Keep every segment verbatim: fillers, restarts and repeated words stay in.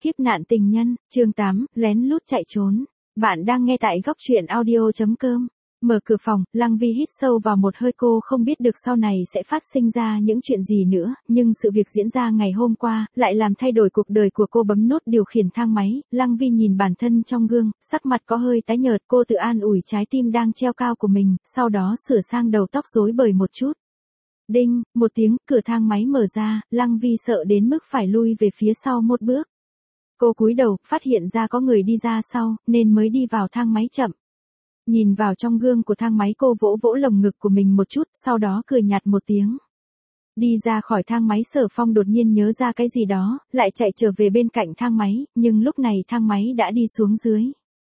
Kiếp nạn tình nhân, chương tám, lén lút chạy trốn. Bạn đang nghe tại góc truyện audio chấm com. Mở cửa phòng, Lăng Vi hít sâu vào một hơi, cô không biết được sau này sẽ phát sinh ra những chuyện gì nữa, nhưng sự việc diễn ra ngày hôm qua, lại làm thay đổi cuộc đời của cô. Bấm nút điều khiển thang máy, Lăng Vi nhìn bản thân trong gương, sắc mặt có hơi tái nhợt, cô tự an ủi trái tim đang treo cao của mình, sau đó sửa sang đầu tóc rối bời một chút. Đinh, một tiếng, cửa thang máy mở ra, Lăng Vi sợ đến mức phải lui về phía sau một bước. Cô cúi đầu, phát hiện ra có người đi ra sau, nên mới đi vào thang máy chậm. Nhìn vào trong gương của thang máy, cô vỗ vỗ lồng ngực của mình một chút, sau đó cười nhạt một tiếng. Đi ra khỏi thang máy, Sở Phong đột nhiên nhớ ra cái gì đó, lại chạy trở về bên cạnh thang máy, nhưng lúc này thang máy đã đi xuống dưới.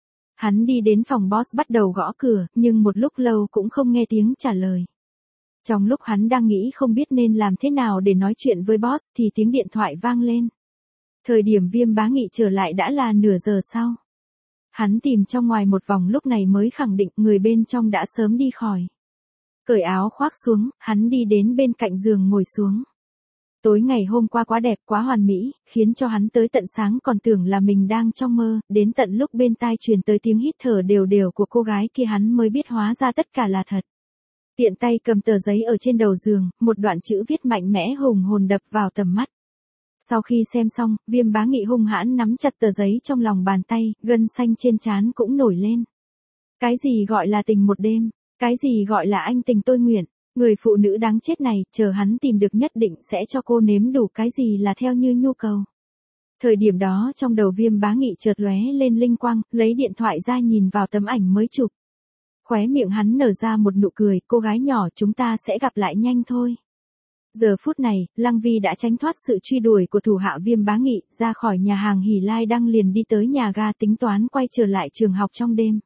Hắn đi đến phòng boss, bắt đầu gõ cửa, nhưng một lúc lâu cũng không nghe tiếng trả lời. Trong lúc hắn đang nghĩ không biết nên làm thế nào để nói chuyện với boss thì tiếng điện thoại vang lên. Thời điểm Viêm Bá Nghị trở lại đã là nửa giờ sau. Hắn tìm trong ngoài một vòng lúc này mới khẳng định người bên trong đã sớm đi khỏi. Cởi áo khoác xuống, hắn đi đến bên cạnh giường ngồi xuống. Tối ngày hôm qua quá đẹp, quá hoàn mỹ, khiến cho hắn tới tận sáng còn tưởng là mình đang trong mơ, đến tận lúc bên tai truyền tới tiếng hít thở đều đều của cô gái kia hắn mới biết hóa ra tất cả là thật. Tiện tay cầm tờ giấy ở trên đầu giường, một đoạn chữ viết mạnh mẽ hùng hồn đập vào tầm mắt. Sau khi xem xong, Viêm Bá Nghị hung hãn nắm chặt tờ giấy trong lòng bàn tay, gân xanh trên trán cũng nổi lên. Cái gì gọi là tình một đêm? Cái gì gọi là anh tình tôi nguyện? Người phụ nữ đáng chết này, chờ hắn tìm được nhất định sẽ cho cô nếm đủ cái gì là theo như nhu cầu. Thời điểm đó trong đầu Viêm Bá Nghị chợt lóe lên linh quang, lấy điện thoại ra nhìn vào tấm ảnh mới chụp. Khóe miệng hắn nở ra một nụ cười, cô gái nhỏ, chúng ta sẽ gặp lại nhanh thôi. Giờ phút này, Lăng Vi đã tránh thoát sự truy đuổi của thủ hạ Viêm Bá Nghị, ra khỏi nhà hàng Hỉ Lai Đăng liền đi tới nhà ga tính toán quay trở lại trường học trong đêm.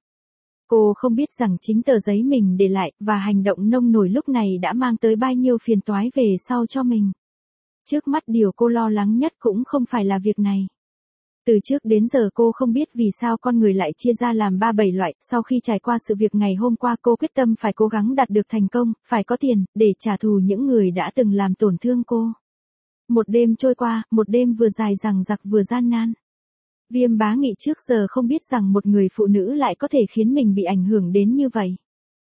Cô không biết rằng chính tờ giấy mình để lại, và hành động nông nổi lúc này đã mang tới bao nhiêu phiền toái về sau cho mình. Trước mắt điều cô lo lắng nhất cũng không phải là việc này. Từ trước đến giờ cô không biết vì sao con người lại chia ra làm ba bảy loại, sau khi trải qua sự việc ngày hôm qua cô quyết tâm phải cố gắng đạt được thành công, phải có tiền, để trả thù những người đã từng làm tổn thương cô. Một đêm trôi qua, một đêm vừa dài dằng dặc vừa gian nan. Viêm Bá Nghị trước giờ không biết rằng một người phụ nữ lại có thể khiến mình bị ảnh hưởng đến như vậy.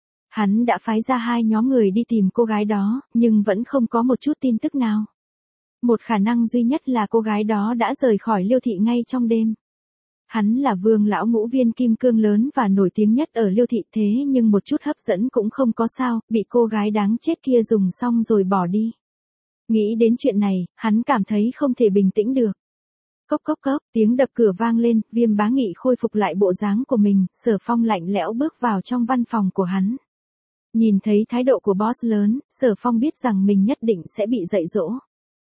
Hắn đã phái ra hai nhóm người đi tìm cô gái đó, nhưng vẫn không có một chút tin tức nào. Một khả năng duy nhất là cô gái đó đã rời khỏi Liêu Thị ngay trong đêm. Hắn là Vương lão ngũ viên kim cương lớn và nổi tiếng nhất ở Liêu Thị, thế nhưng một chút hấp dẫn cũng không có sao, bị cô gái đáng chết kia dùng xong rồi bỏ đi. Nghĩ đến chuyện này, hắn cảm thấy không thể bình tĩnh được. Cốc cốc cốc, tiếng đập cửa vang lên, Viêm Bá Nghị khôi phục lại bộ dáng của mình, Sở Phong lạnh lẽo bước vào trong văn phòng của hắn. Nhìn thấy thái độ của boss lớn, Sở Phong biết rằng mình nhất định sẽ bị dạy dỗ.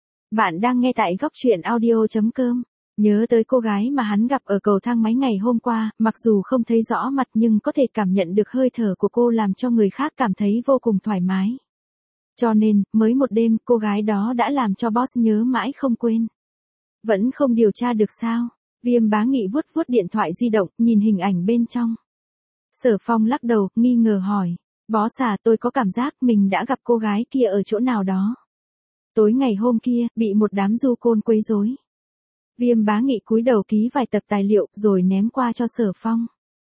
Bạn đang nghe tại góc truyện audio chấm com. Nhớ tới cô gái mà hắn gặp ở cầu thang máy ngày hôm qua, mặc dù không thấy rõ mặt nhưng có thể cảm nhận được hơi thở của cô làm cho người khác cảm thấy vô cùng thoải mái. Cho nên, mới một đêm, cô gái đó đã làm cho boss nhớ mãi không quên. Vẫn không điều tra được sao? Viêm Bá Nghị vuốt vuốt điện thoại di động, nhìn hình ảnh bên trong. Sở Phong lắc đầu, nghi ngờ hỏi. Boss à, tôi có cảm giác mình đã gặp cô gái kia ở chỗ nào đó. Tối ngày hôm kia, bị một đám du côn quấy rối. Viêm Bá Nghị cúi đầu ký vài tập tài liệu rồi ném qua cho Sở Phong.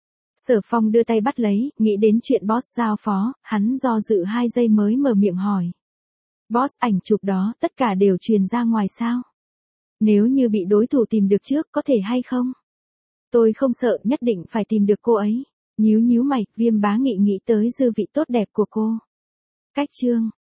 Sở Phong đưa tay bắt lấy, nghĩ đến chuyện boss giao phó, hắn do dự hai giây mới mở miệng hỏi. Boss, ảnh chụp đó, tất cả đều truyền ra ngoài sao? Nếu như bị đối thủ tìm được trước, có thể hay không? Tôi không sợ, nhất định phải tìm được cô ấy. Nhíu nhíu mày, Viêm Bá Nghị nghĩ tới dư vị tốt đẹp của cô. Cách chương.